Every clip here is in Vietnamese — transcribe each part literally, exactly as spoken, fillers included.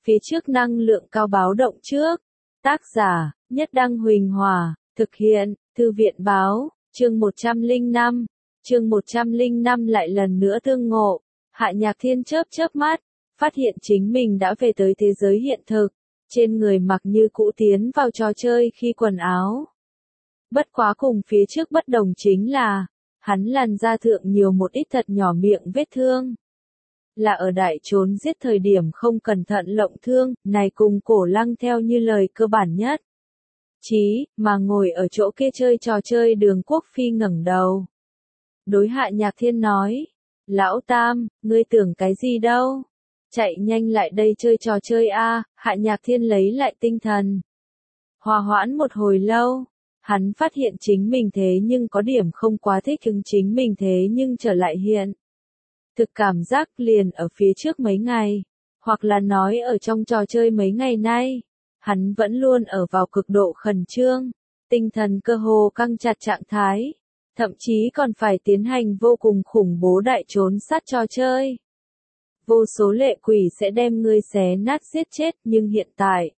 Phía trước năng lượng cao báo động trước. Tác giả, Nhất Đăng Huỳnh Hòa, thực hiện, Thư viện Báo, chương một trăm lẻ năm. Chương một trăm lẻ năm lại lần nữa tương ngộ. Hạ Nhạc Thiên chớp chớp mắt, phát hiện chính mình đã về tới thế giới hiện thực, trên người mặc như cũ tiến vào trò chơi khi quần áo. Bất quá cùng phía trước bất đồng chính là, hắn làn da thượng nhiều một ít thật nhỏ miệng vết thương. Là ở đại trốn giết thời điểm không cẩn thận lộng thương, này cùng Cổ Lăng theo như lời cơ bản nhất. Chí, mà ngồi ở chỗ kia chơi trò chơi Đường Quốc Phi ngẩng đầu. Đối Hạ Nhạc Thiên nói, Lão Tam, ngươi tưởng cái gì đâu? Chạy nhanh lại đây chơi trò chơi a. Hạ Nhạc Thiên lấy lại tinh thần. Hòa hoãn một hồi lâu, hắn phát hiện chính mình thế nhưng có điểm không quá thích ứng chính mình thế nhưng trở lại hiện. Thực cảm giác liền ở phía trước mấy ngày, hoặc là nói ở trong trò chơi mấy ngày nay, hắn vẫn luôn ở vào cực độ khẩn trương, tinh thần cơ hồ căng chặt trạng thái, thậm chí còn phải tiến hành vô cùng khủng bố đại trốn sát trò chơi. Vô số lệ quỷ sẽ đem ngươi xé nát giết chết, nhưng hiện tại,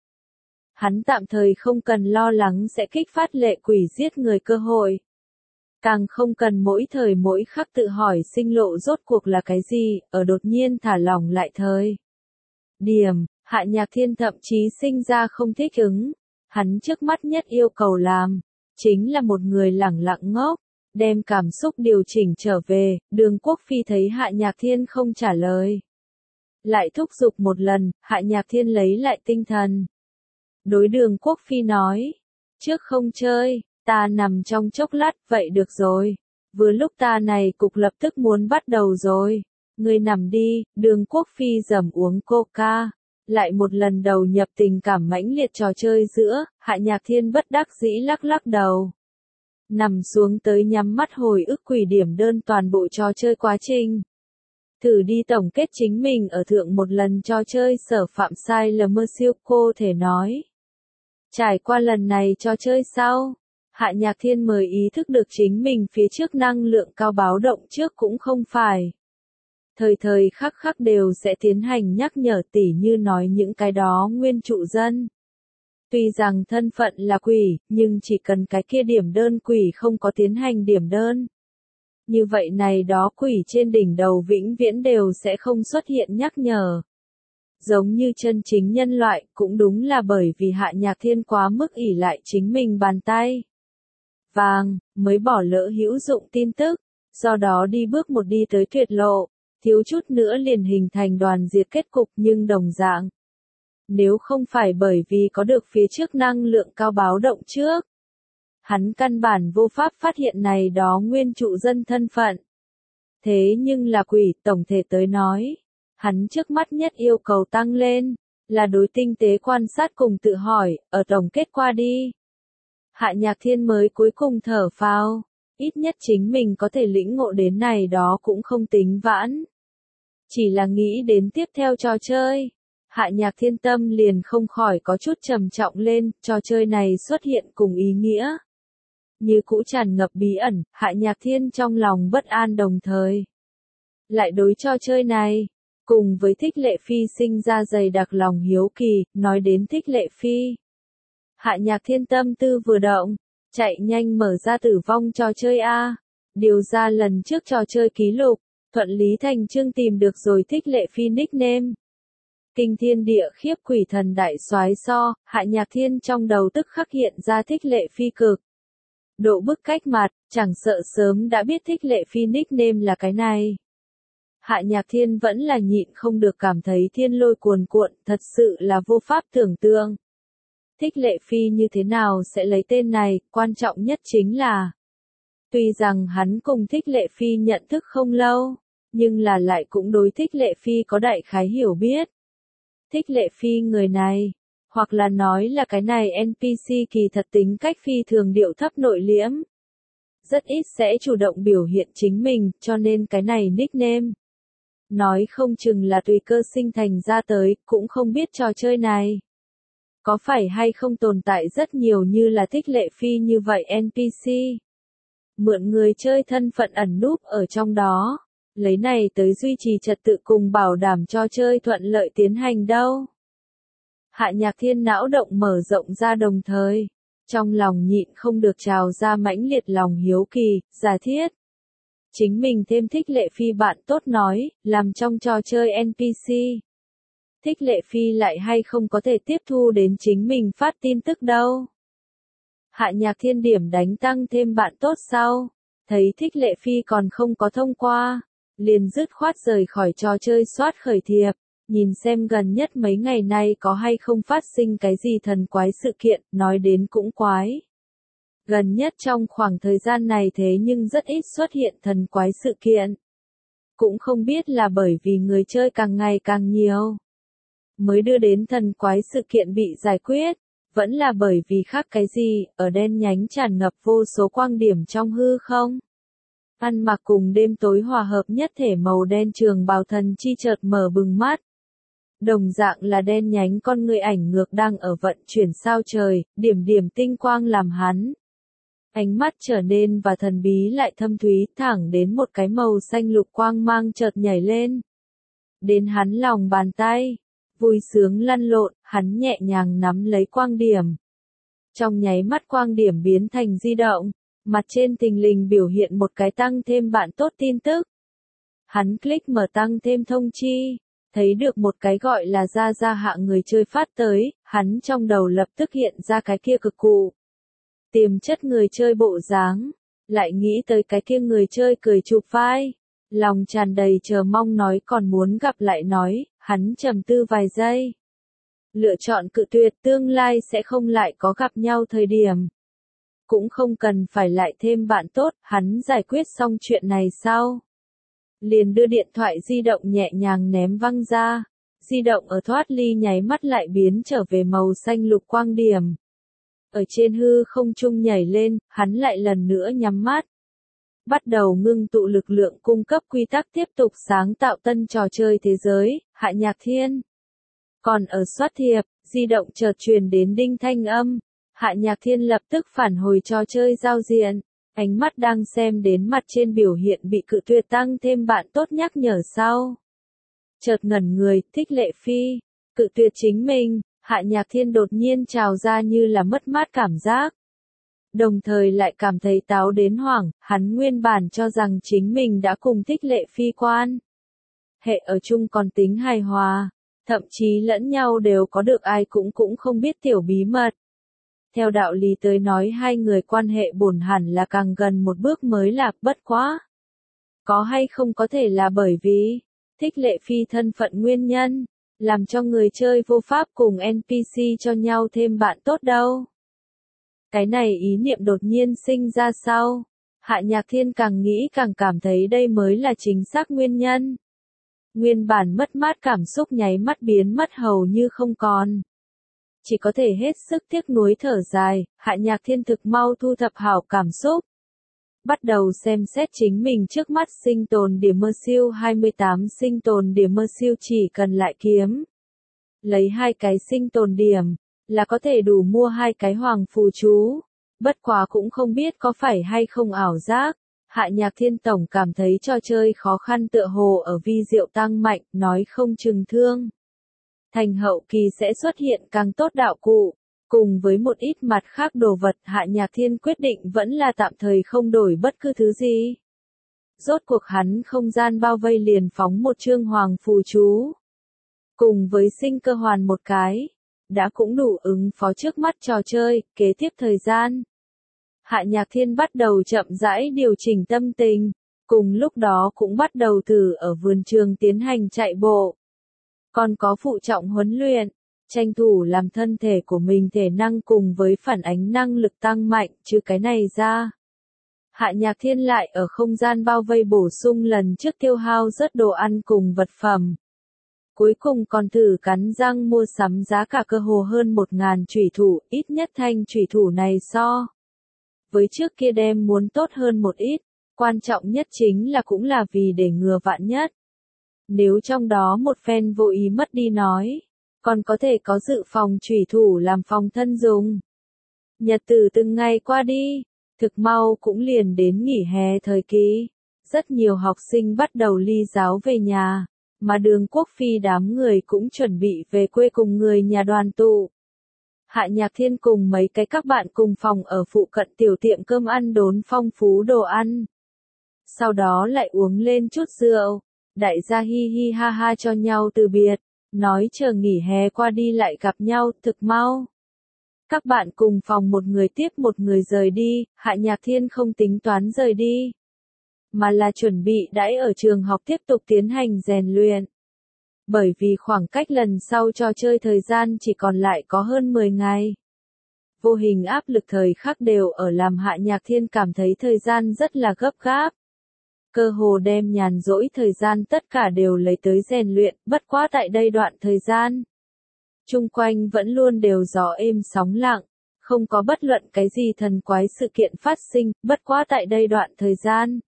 hắn tạm thời không cần lo lắng sẽ kích phát lệ quỷ giết người cơ hội. Càng không cần mỗi thời mỗi khắc tự hỏi sinh lộ rốt cuộc là cái gì, ở đột nhiên thả lỏng lại thời. Điểm, Hạ Nhạc Thiên thậm chí sinh ra không thích ứng, hắn trước mắt nhất yêu cầu làm, chính là một người lẳng lặng ngốc, đem cảm xúc điều chỉnh trở về. Đường Quốc Phi thấy Hạ Nhạc Thiên không trả lời. Lại thúc giục một lần, Hạ Nhạc Thiên lấy lại tinh thần. Đối Đường Quốc Phi nói, trước không chơi. Ta nằm trong chốc lát, vậy được rồi. Vừa lúc ta này cục lập tức muốn bắt đầu rồi. Ngươi nằm đi. Đường Quốc Phi dầm uống coca. Lại một lần đầu nhập tình cảm mãnh liệt trò chơi giữa, Hạ Nhạc Thiên bất đắc dĩ lắc lắc đầu. Nằm xuống tới nhắm mắt hồi ức quỷ điểm đơn toàn bộ trò chơi quá trình. Thử đi tổng kết chính mình ở thượng một lần trò chơi sở phạm sai lầm mơ siêu cô thể nói. Trải qua lần này trò chơi sau. Hạ Nhạc Thiên mới ý thức được chính mình phía trước năng lượng cao báo động trước cũng không phải. Thời thời khắc khắc đều sẽ tiến hành nhắc nhở tỉ như nói những cái đó nguyên trụ dân. Tuy rằng thân phận là quỷ, nhưng chỉ cần cái kia điểm đơn quỷ không có tiến hành điểm đơn. Như vậy này đó quỷ trên đỉnh đầu vĩnh viễn đều sẽ không xuất hiện nhắc nhở. Giống như chân chính nhân loại, cũng đúng là bởi vì Hạ Nhạc Thiên quá mức ỷ lại chính mình bàn tay. Vàng, mới bỏ lỡ hữu dụng tin tức, do đó đi bước một đi tới tuyệt lộ, thiếu chút nữa liền hình thành đoàn diệt kết cục nhưng đồng dạng. Nếu không phải bởi vì có được phía trước năng lượng cao báo động trước, hắn căn bản vô pháp phát hiện này đó nguyên trụ dân thân phận. Thế nhưng là quỷ tổng thể tới nói, hắn trước mắt nhất yêu cầu tăng lên, là đối tinh tế quan sát cùng tự hỏi, ở tổng kết qua đi. Hạ Nhạc Thiên mới cuối cùng thở phào, ít nhất chính mình có thể lĩnh ngộ đến này đó cũng không tính vãn. Chỉ là nghĩ đến tiếp theo trò chơi, Hạ Nhạc Thiên tâm liền không khỏi có chút trầm trọng lên, trò chơi này xuất hiện cùng ý nghĩa. Như cũ tràn ngập bí ẩn, Hạ Nhạc Thiên trong lòng bất an đồng thời. Lại đối trò chơi này, cùng với Thích Lệ Phi sinh ra dày đặc lòng hiếu kỳ, nói đến Thích Lệ Phi. Hạ Nhạc Thiên tâm tư vừa động, chạy nhanh mở ra tử vong trò chơi A, điều ra lần trước trò chơi ký lục, thuận lý thành chương tìm được rồi Thích Lệ Phi nickname. Kinh thiên địa khiếp quỷ thần đại soái so, Hạ Nhạc Thiên trong đầu tức khắc hiện ra Thích Lệ Phi cực. Độ bức cách mặt, chẳng sợ sớm đã biết Thích Lệ Phi nickname là cái này. Hạ Nhạc Thiên vẫn là nhịn không được cảm thấy thiên lôi cuồn cuộn, thật sự là vô pháp tưởng tượng. Thích Lệ Phi như thế nào sẽ lấy tên này, quan trọng nhất chính là. Tuy rằng hắn cùng Thích Lệ Phi nhận thức không lâu, nhưng là lại cũng đối Thích Lệ Phi có đại khái hiểu biết. Thích Lệ Phi người này, hoặc là nói là cái này en pê xê kỳ thật tính cách phi thường điệu thấp nội liễm. Rất ít sẽ chủ động biểu hiện chính mình, cho nên cái này nickname. Nói không chừng là tùy cơ sinh thành ra tới, cũng không biết trò chơi này. Có phải hay không tồn tại rất nhiều như là Thích Lệ Phi như vậy en pê xê. Mượn người chơi thân phận ẩn núp ở trong đó, lấy này tới duy trì trật tự cùng bảo đảm cho chơi thuận lợi tiến hành đâu. Hạ Nhạc Thiên não động mở rộng ra đồng thời, trong lòng nhịn không được trào ra mãnh liệt lòng hiếu kỳ, giả thiết. Chính mình thêm Thích Lệ Phi bạn tốt nói, làm trong trò chơi en pê xê. Thích Lệ Phi lại hay không có thể tiếp thu đến chính mình phát tin tức đâu. Hạ Nhạc Thiên điểm đánh tăng thêm bạn tốt sau, thấy Thích Lệ Phi còn không có thông qua, liền dứt khoát rời khỏi trò chơi soát khởi thiệp, nhìn xem gần nhất mấy ngày nay có hay không phát sinh cái gì thần quái sự kiện, nói đến cũng quái. Gần nhất trong khoảng thời gian này thế nhưng rất ít xuất hiện thần quái sự kiện. Cũng không biết là bởi vì người chơi càng ngày càng nhiều, mới đưa đến thần quái sự kiện bị giải quyết, vẫn là bởi vì khác cái gì, ở đen nhánh tràn ngập vô số quang điểm trong hư không. Ăn mặc cùng đêm tối hòa hợp nhất thể màu đen trường bào thần chi chợt mở bừng mắt. Đồng dạng là đen nhánh con người ảnh ngược đang ở vận chuyển sao trời, điểm điểm tinh quang làm hắn. Ánh mắt trở nên và thần bí lại thâm thúy, thẳng đến một cái màu xanh lục quang mang chợt nhảy lên. Đến hắn lòng bàn tay, vui sướng lăn lộn, hắn nhẹ nhàng nắm lấy quang điểm. Trong nháy mắt quang điểm biến thành di động, mặt trên thình lình biểu hiện một cái tăng thêm bạn tốt tin tức. Hắn click mở tăng thêm thông chi, thấy được một cái gọi là ra ra hạ người chơi phát tới, hắn trong đầu lập tức hiện ra cái kia cực cụ. Tiềm chất người chơi bộ dáng, lại nghĩ tới cái kia người chơi cười chụp vai, lòng tràn đầy chờ mong nói còn muốn gặp lại nói, hắn trầm tư vài giây. Lựa chọn cự tuyệt, tương lai sẽ không lại có gặp nhau thời điểm. Cũng không cần phải lại thêm bạn tốt, hắn giải quyết xong chuyện này sau. Liền đưa điện thoại di động nhẹ nhàng ném văng ra, di động ở thoát ly nháy mắt lại biến trở về màu xanh lục quang điểm. Ở trên hư không trung nhảy lên, hắn lại lần nữa nhắm mắt. Bắt đầu ngưng tụ lực lượng cung cấp quy tắc tiếp tục sáng tạo tân trò chơi thế giới, Hạ Nhạc Thiên. Còn ở soát thiệp, di động chợt truyền đến đinh thanh âm, Hạ Nhạc Thiên lập tức phản hồi trò chơi giao diện, ánh mắt đang xem đến mặt trên biểu hiện bị cự tuyệt tăng thêm bạn tốt nhắc nhở sau. Chợt ngẩn người, Thích Lệ Phi, cự tuyệt chính mình, Hạ Nhạc Thiên đột nhiên trào ra như là mất mát cảm giác. Đồng thời lại cảm thấy táo đến hoảng, hắn nguyên bản cho rằng chính mình đã cùng Thích Lệ Phi quan. Hệ ở chung còn tính hài hòa, thậm chí lẫn nhau đều có được ai cũng cũng không biết tiểu bí mật. Theo đạo lý tới nói hai người quan hệ bổn hẳn là càng gần một bước mới là bất quá. Có hay không có thể là bởi vì Thích Lệ Phi thân phận nguyên nhân, làm cho người chơi vô pháp cùng en pê xê cho nhau thêm bạn tốt đâu. Cái này ý niệm đột nhiên sinh ra sau, Hạ Nhạc Thiên càng nghĩ càng cảm thấy đây mới là chính xác nguyên nhân. Nguyên bản mất mát cảm xúc nháy mắt biến mất hầu như không còn. Chỉ có thể hết sức tiếc nuối thở dài, Hạ Nhạc Thiên thực mau thu thập hảo cảm xúc. Bắt đầu xem xét chính mình trước mắt sinh tồn điểm mơ siêu hai mươi tám sinh tồn điểm mơ siêu chỉ cần lại kiếm. Lấy hai cái sinh tồn điểm, là có thể đủ mua hai cái hoàng phù chú. Bất quá cũng không biết có phải hay không ảo giác. Hạ Nhạc Thiên tổng cảm thấy trò chơi khó khăn tựa hồ ở vi diệu tăng mạnh, nói không chừng thương. Thành hậu kỳ sẽ xuất hiện càng tốt đạo cụ, cùng với một ít mặt khác đồ vật Hạ Nhạc Thiên quyết định vẫn là tạm thời không đổi bất cứ thứ gì. Rốt cuộc hắn không gian bao vây liền phóng một chương hoàng phù chú. Cùng với sinh cơ hoàn một cái, đã cũng đủ ứng phó trước mắt trò chơi, kế tiếp thời gian. Hạ Nhạc Thiên bắt đầu chậm rãi điều chỉnh tâm tình, cùng lúc đó cũng bắt đầu thử ở vườn trường tiến hành chạy bộ. Còn có phụ trọng huấn luyện, tranh thủ làm thân thể của mình thể năng cùng với phản ánh năng lực tăng mạnh, chứ cái này ra. Hạ Nhạc Thiên lại ở không gian bao vây bổ sung lần trước tiêu hao rất đồ ăn cùng vật phẩm. Cuối cùng còn thử cắn răng mua sắm giá cả cơ hồ hơn một ngàn chủy thủ, ít nhất thanh chủy thủ này so với trước kia đem muốn tốt hơn một ít, quan trọng nhất chính là cũng là vì để ngừa vạn nhất. Nếu trong đó một phen vô ý mất đi nói, còn có thể có dự phòng chủy thủ làm phòng thân dùng. Nhật tử từng ngày qua đi, thực mau cũng liền đến nghỉ hè thời kỳ. Rất nhiều học sinh bắt đầu ly giáo về nhà, mà Đường Quốc Phi đám người cũng chuẩn bị về quê cùng người nhà đoàn tụ. Hạ Nhạc Thiên cùng mấy cái các bạn cùng phòng ở phụ cận tiểu tiệm cơm ăn đốn phong phú đồ ăn. Sau đó lại uống lên chút rượu, đại gia hi hi ha ha cho nhau từ biệt, nói chờ nghỉ hè qua đi lại gặp nhau, thực mau. Các bạn cùng phòng một người tiếp một người rời đi, Hạ Nhạc Thiên không tính toán rời đi, mà là chuẩn bị đãi ở trường học tiếp tục tiến hành rèn luyện. Bởi vì khoảng cách lần sau trò chơi thời gian chỉ còn lại có hơn mười ngày. Vô hình áp lực thời khắc đều ở làm Hạ Nhạc Thiên cảm thấy thời gian rất là gấp gáp. Cơ hồ đem nhàn rỗi thời gian tất cả đều lấy tới rèn luyện, bất quá tại đây đoạn thời gian. Chung quanh vẫn luôn đều gió êm sóng lặng, không có bất luận cái gì thần quái sự kiện phát sinh, bất quá tại đây đoạn thời gian.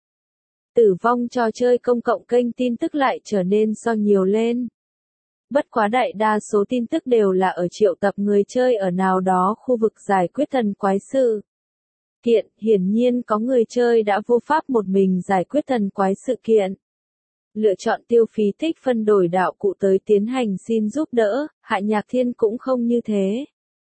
Tử vong trò chơi công cộng kênh tin tức lại trở nên so nhiều lên. Bất quá đại đa số tin tức đều là ở triệu tập người chơi ở nào đó khu vực giải quyết thần quái sự kiện, hiển nhiên có người chơi đã vô pháp một mình giải quyết thần quái sự kiện. Lựa chọn tiêu phí tích phân đổi đạo cụ tới tiến hành xin giúp đỡ, Hạ Nhạc Thiên cũng không như thế.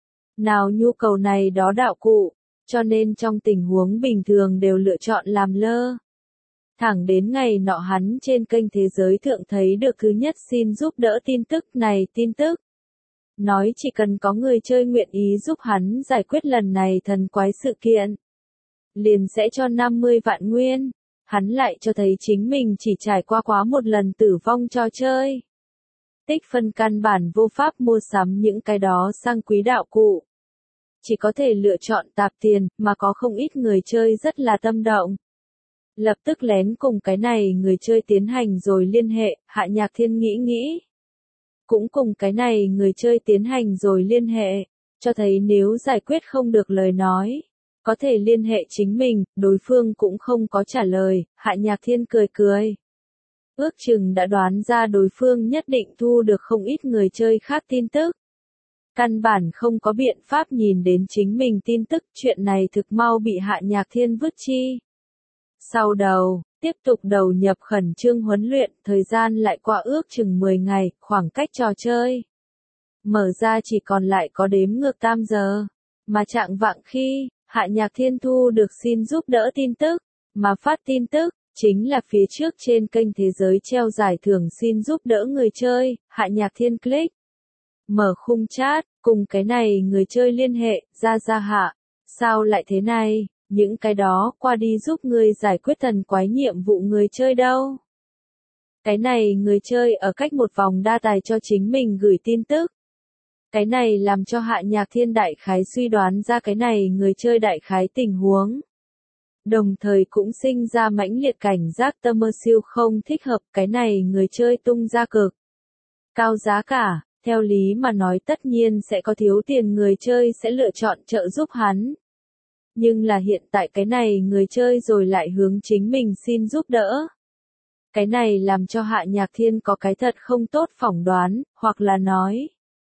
Nào nhu cầu này đó đạo cụ, cho nên trong tình huống bình thường đều lựa chọn làm lơ. Thẳng đến ngày nọ hắn trên kênh Thế Giới Thượng thấy được thứ nhất xin giúp đỡ tin tức này tin tức. Nói chỉ cần có người chơi nguyện ý giúp hắn giải quyết lần này thần quái sự kiện, liền sẽ cho năm mươi vạn nguyên. Hắn lại cho thấy chính mình chỉ trải qua quá một lần tử vong trò chơi. Tích phân căn bản vô pháp mua sắm những cái đó sang quý đạo cụ. Chỉ có thể lựa chọn tạp tiền, mà có không ít người chơi rất là tâm động. Lập tức lén cùng cái này người chơi tiến hành rồi liên hệ, Hạ Nhạc Thiên nghĩ nghĩ. Cũng cùng cái này người chơi tiến hành rồi liên hệ, cho thấy nếu giải quyết không được lời nói, có thể liên hệ chính mình, đối phương cũng không có trả lời, Hạ Nhạc Thiên cười cười. Ước chừng đã đoán ra đối phương nhất định thu được không ít người chơi khác tin tức. Căn bản không có biện pháp nhìn đến chính mình tin tức, chuyện này thực mau bị Hạ Nhạc Thiên vứt chi. Sau đầu, tiếp tục đầu nhập khẩn trương huấn luyện, thời gian lại qua ước chừng mười ngày, khoảng cách trò chơi mở ra chỉ còn lại có đếm ngược tam giờ, mà trạng vạng khi Hạ Nhạc Thiên thu được xin giúp đỡ tin tức, mà phát tin tức, chính là phía trước trên kênh Thế Giới treo giải thưởng xin giúp đỡ người chơi, Hạ Nhạc Thiên click. Mở khung chat, cùng cái này người chơi liên hệ, ra ra hạ, sao lại thế này, những cái đó qua đi giúp người giải quyết thần quái nhiệm vụ người chơi đâu. Cái này người chơi ở cách một vòng đa tài cho chính mình gửi tin tức. Cái này làm cho Hạ Nhạc Thiên đại khái suy đoán ra cái này người chơi đại khái tình huống. Đồng thời cũng sinh ra mãnh liệt cảnh giác tâm mơ siêu không thích hợp cái này người chơi tung ra cực cao giá cả, theo lý mà nói tất nhiên sẽ có thiếu tiền người chơi sẽ lựa chọn trợ giúp hắn. Nhưng là hiện tại cái này người chơi rồi lại hướng chính mình xin giúp đỡ. Cái này làm cho Hạ Nhạc Thiên có cái thật không tốt phỏng đoán, hoặc là nói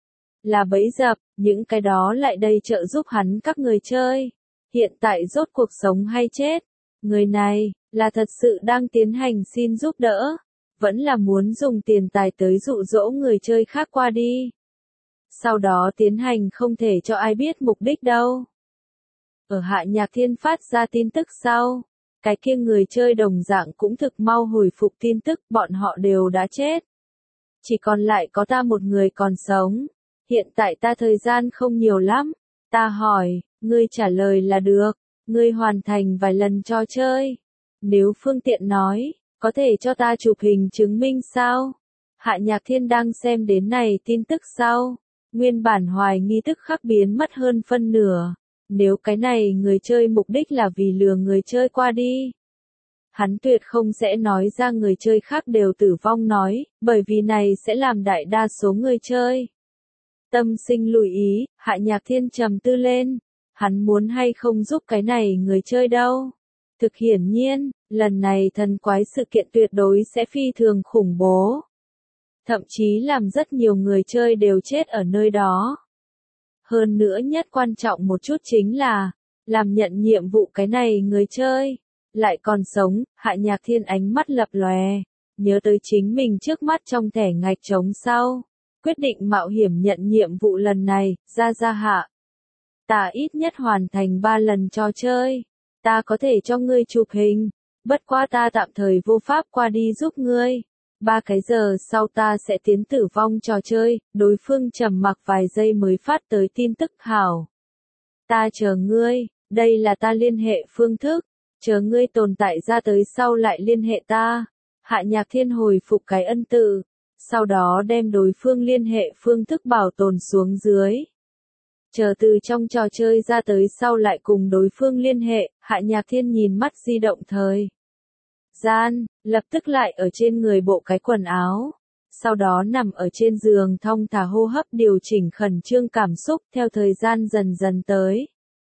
là bẫy dập, những cái đó lại đây trợ giúp hắn các người chơi. Hiện tại rốt cuộc sống hay chết, người này là thật sự đang tiến hành xin giúp đỡ, vẫn là muốn dùng tiền tài tới dụ dỗ người chơi khác qua đi. Sau đó tiến hành không thể cho ai biết mục đích đâu. Ở Hạ Nhạc Thiên phát ra tin tức sau, cái kia người chơi đồng dạng cũng thực mau hồi phục tin tức, bọn họ đều đã chết. Chỉ còn lại có ta một người còn sống. Hiện tại ta thời gian không nhiều lắm. Ta hỏi, ngươi trả lời là được. Ngươi hoàn thành vài lần trò chơi. Nếu phương tiện nói, có thể cho ta chụp hình chứng minh sao? Hạ Nhạc Thiên đang xem đến này tin tức sau. Nguyên bản hoài nghi tức khắc biến mất hơn phân nửa. Nếu cái này người chơi mục đích là vì lừa người chơi qua đi, hắn tuyệt không sẽ nói ra người chơi khác đều tử vong nói, bởi vì này sẽ làm đại đa số người chơi tâm sinh lùi ý. Hạ Nhạc Thiên trầm tư lên, hắn muốn hay không giúp cái này người chơi đâu. Thực hiển nhiên, lần này thần quái sự kiện tuyệt đối sẽ phi thường khủng bố. Thậm chí làm rất nhiều người chơi đều chết ở nơi đó. Hơn nữa nhất quan trọng một chút chính là, làm nhận nhiệm vụ cái này người chơi lại còn sống. Hạ Nhạc Thiên ánh mắt lập lòe, nhớ tới chính mình trước mắt trong thẻ ngạch trống sau. Quyết định mạo hiểm nhận nhiệm vụ lần này, ra ra hạ. Ta ít nhất hoàn thành ba lần trò chơi. Ta có thể cho ngươi chụp hình. Bất quá ta tạm thời vô pháp qua đi giúp ngươi. Ba cái giờ sau ta sẽ tiến tử vong trò chơi. Đối phương trầm mặc vài giây mới phát tới tin tức hảo. Ta chờ ngươi, đây là ta liên hệ phương thức. Chờ ngươi tồn tại ra tới sau lại liên hệ ta. Hạ Nhạc Thiên hồi phục cái ân tự. Sau đó đem đối phương liên hệ phương thức bảo tồn xuống dưới. Chờ từ trong trò chơi ra tới sau lại cùng đối phương liên hệ, Hạ Nhạc Thiên nhìn mắt di động thời gian, lập tức lại ở trên người bộ cái quần áo. Sau đó nằm ở trên giường thong thả hô hấp điều chỉnh khẩn trương cảm xúc theo thời gian dần dần tới.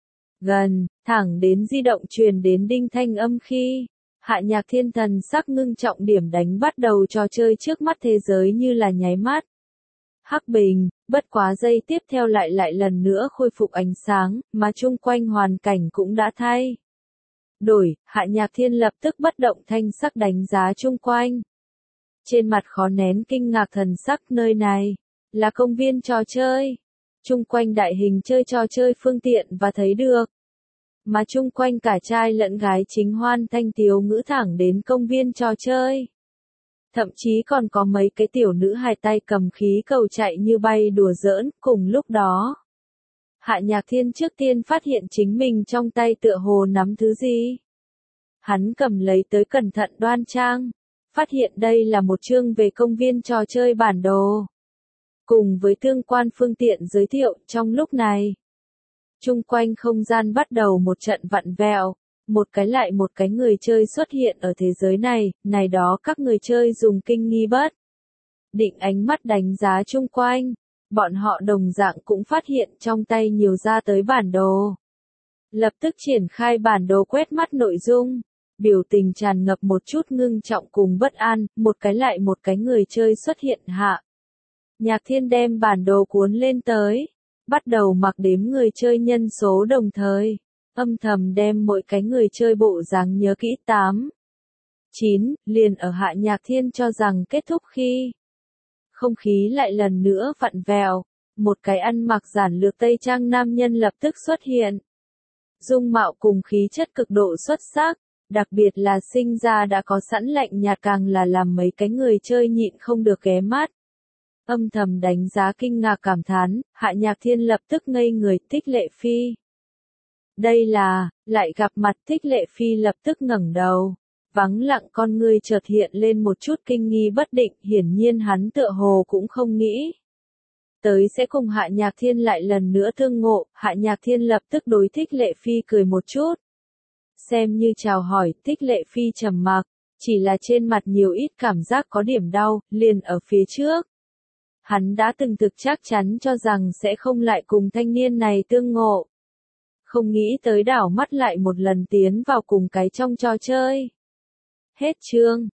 Gần, thẳng đến di động truyền đến đinh thanh âm khi, Hạ Nhạc Thiên thần sắc ngưng trọng điểm đánh bắt đầu trò chơi trước mắt thế giới như là nháy mắt. Hắc bình, bất quá giây tiếp theo lại lại lần nữa khôi phục ánh sáng, mà chung quanh hoàn cảnh cũng đã thay. Đổi, Hạ Nhạc Thiên lập tức bất động thanh sắc đánh giá chung quanh. Trên mặt khó nén kinh ngạc thần sắc nơi này, là công viên trò chơi. Chung quanh đại hình chơi trò chơi phương tiện và thấy được. Mà chung quanh cả trai lẫn gái chính hoan thanh tiếu ngữ thẳng đến công viên trò chơi. Thậm chí còn có mấy cái tiểu nữ hài tay cầm khí cầu chạy như bay đùa giỡn, cùng lúc đó. Hạ Nhạc Thiên trước tiên phát hiện chính mình trong tay tựa hồ nắm thứ gì. Hắn cầm lấy tới cẩn thận đoan trang, phát hiện đây là một chương về công viên trò chơi bản đồ. Cùng với tương quan phương tiện giới thiệu trong lúc này. Chung quanh không gian bắt đầu một trận vặn vẹo, một cái lại một cái người chơi xuất hiện ở thế giới này, này đó các người chơi dùng kinh nghi bất định ánh mắt đánh giá chung quanh, bọn họ đồng dạng cũng phát hiện trong tay nhiều ra tới bản đồ. Lập tức triển khai bản đồ quét mắt nội dung, biểu tình tràn ngập một chút ngưng trọng cùng bất an, một cái lại một cái người chơi xuất hiện hạ. Nhạc Thiên đem bản đồ cuốn lên tới, bắt đầu mặc đếm người chơi nhân số đồng thời, âm thầm đem mỗi cái người chơi bộ dáng nhớ kỹ tám. chín, liền ở Hạ Nhạc Thiên cho rằng kết thúc khi không khí lại lần nữa vặn vẹo, một cái ăn mặc giản lược tây trang nam nhân lập tức xuất hiện. Dung mạo cùng khí chất cực độ xuất sắc, đặc biệt là sinh ra đã có sẵn lạnh nhạt càng là làm mấy cái người chơi nhịn không được ghé mắt. Âm thầm đánh giá kinh ngạc cảm thán, Hạ Nhạc Thiên lập tức ngây người. Thích Lệ Phi. Đây là, lại gặp mặt Thích Lệ Phi lập tức ngẩng đầu. Vắng lặng con ngươi chợt hiện lên một chút kinh nghi bất định, hiển nhiên hắn tựa hồ cũng không nghĩ. Tới sẽ cùng Hạ Nhạc Thiên lại lần nữa thương ngộ, Hạ Nhạc Thiên lập tức đối Thích Lệ Phi cười một chút. Xem như chào hỏi, Thích Lệ Phi trầm mặc, chỉ là trên mặt nhiều ít cảm giác có điểm đau, liền ở phía trước. Hắn đã từng thực chắc chắn cho rằng sẽ không lại cùng thanh niên này tương ngộ. Không nghĩ tới đảo mắt lại một lần tiến vào cùng cái trong trò chơi. Hết chương.